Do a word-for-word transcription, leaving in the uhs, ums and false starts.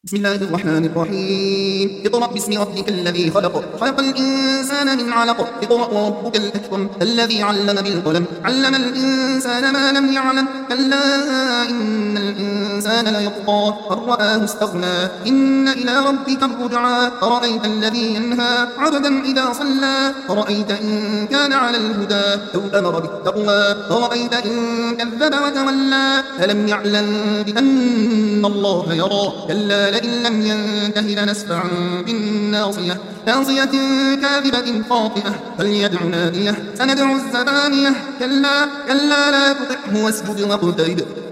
بسم الله الرحمن الرحيم. اقرأ باسم ربك الذي خلق خلق الإنسان من علق. اقرأ وربك الأكرم الذي علم بالقلم علم الإنسان ما لم يعلم كلا إن الإنسان ليطغى أن رآه استغنى إن إلى ربك الرجعى أرأيت الذي ينهى عبدا إذا صلى أرأيت إن كان على الهدى أو أمر بالتقوى أرأيت إن كذب وتولى ألم يعلم بأن الله يرى كلا لئن لم ينته لنسفعا بالناصية ناصية كاذبة خاطئة فليدع ناديه سندع الزبانية كلا كلا لا تطعه واسجد واقترب